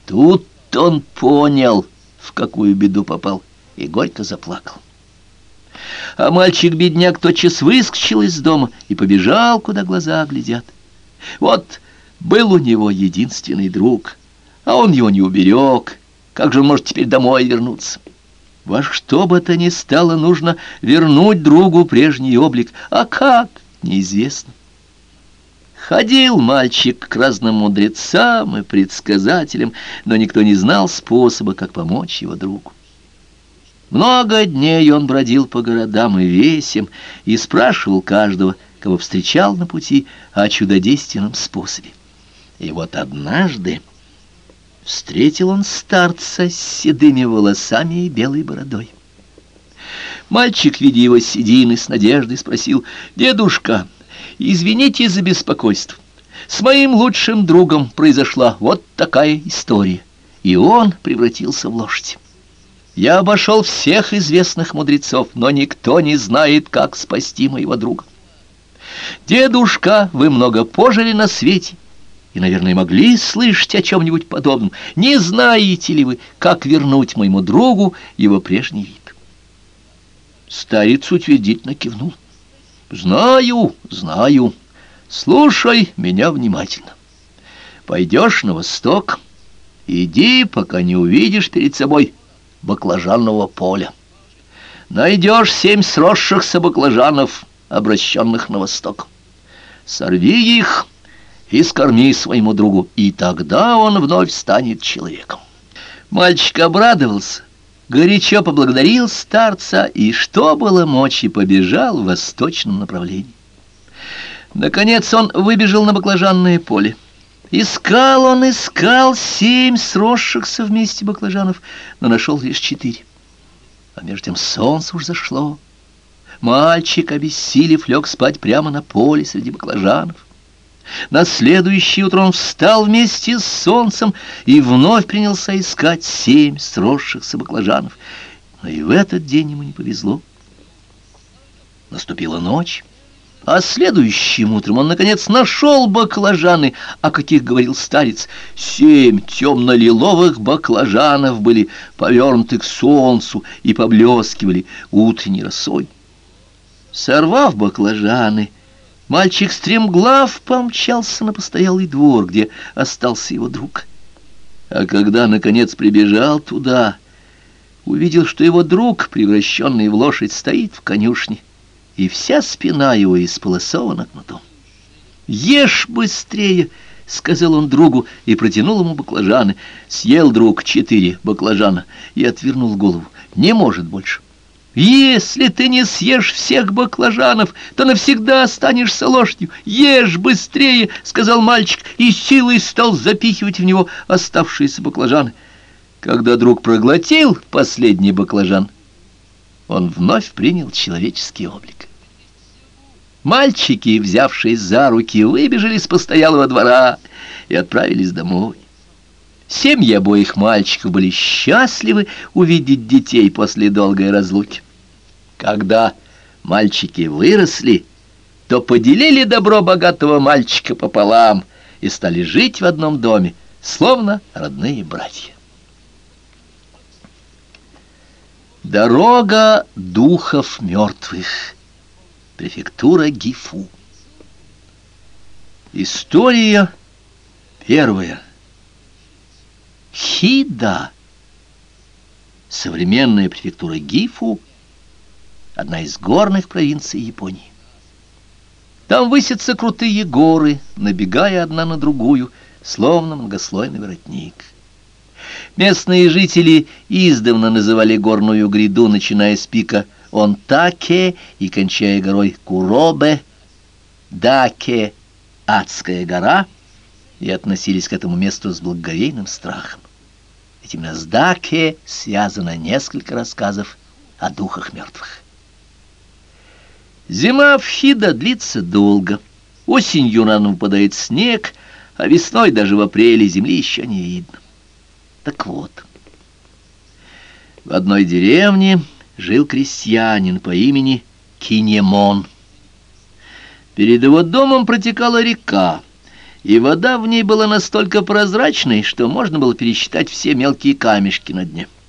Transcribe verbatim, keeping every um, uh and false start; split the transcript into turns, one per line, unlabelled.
Тут он понял, в какую беду попал, и горько заплакал. А мальчик-бедняк тотчас выскочил из дома и побежал, куда глаза глядят. Вот был у него единственный друг, а он его не уберег. Как же он может теперь домой вернуться? Во что бы то ни стало, нужно вернуть другу прежний облик. А как? Неизвестно. Ходил мальчик к разным мудрецам и предсказателям, но никто не знал способа, как помочь его другу. Много дней он бродил по городам и весям и спрашивал каждого, кого встречал на пути, о чудодейственном способе. И вот однажды встретил он старца с седыми волосами и белой бородой. Мальчик, видя его седины, с надеждой спросил: «Дедушка, извините за беспокойство. С моим лучшим другом произошла вот такая история, и он превратился в лошадь. Я обошел всех известных мудрецов, но никто не знает, как спасти моего друга. Дедушка, вы много пожили на свете и, наверное, могли слышать о чем-нибудь подобном. Не знаете ли вы, как вернуть моему другу его прежний вид?» Старец утвердительно кивнул. «Знаю, знаю. Слушай меня внимательно. Пойдешь на восток, иди, пока не увидишь перед собой баклажанного поля. Найдешь семь сросшихся баклажанов, обращенных на восток. Сорви их и скорми своему другу, и тогда он вновь станет человеком». Мальчик обрадовался, горячо поблагодарил старца и, что было мочи, побежал в восточном направлении. Наконец он выбежал на баклажанное поле. Искал он, искал семь сросшихся вместе баклажанов, но нашел лишь четыре. А между тем солнце уж зашло. Мальчик, обессилев, лег спать прямо на поле среди баклажанов. На следующее утро он встал вместе с солнцем и вновь принялся искать семь сросшихся баклажанов. Но и в этот день ему не повезло. Наступила ночь. А следующим утром он, наконец, нашел баклажаны, о каких говорил старец. Семь темно-лиловых баклажанов были повернуты к солнцу и поблескивали утренней росой. Сорвав баклажаны, мальчик стремглав помчался на постоялый двор, где остался его друг. А когда, наконец, прибежал туда, увидел, что его друг, превращенный в лошадь, стоит в конюшне, и вся спина его исполосована кнутом. «Ешь быстрее!» — сказал он другу и протянул ему баклажаны. Съел друг четыре баклажана и отвернул голову. «Не может больше!» «Если ты не съешь всех баклажанов, то навсегда останешься лошадью. Ешь быстрее!» — сказал мальчик и силой стал запихивать в него оставшиеся баклажаны. Когда друг проглотил последний баклажан, он вновь принял человеческий облик. Мальчики, взявшись за руки, выбежали с постоялого двора и отправились домой. Семьи обоих мальчиков были счастливы увидеть детей после долгой разлуки. Когда мальчики выросли, то поделили добро богатого мальчика пополам и стали жить в одном доме, словно родные братья. Дорога духов мертвых. Префектура Гифу. История первая. Хида. Современная префектура Гифу — одна из горных провинций Японии. Там высятся крутые горы, набегая одна на другую, словно многослойный воротник. Местные жители издавна называли горную гряду, начиная с пика Онтаке и кончая горой Куробе, Даке — адская гора, и относились к этому месту с благоговейным страхом. Ведь именно с Даке связано несколько рассказов о духах мертвых. Зима в Хида длится долго. Осенью рано выпадает снег, а весной, даже в апреле, земли еще не видно. Так вот, в одной деревне жил крестьянин по имени Кинемон. Перед его домом протекала река, и вода в ней была настолько прозрачной, что можно было пересчитать все мелкие камешки на дне.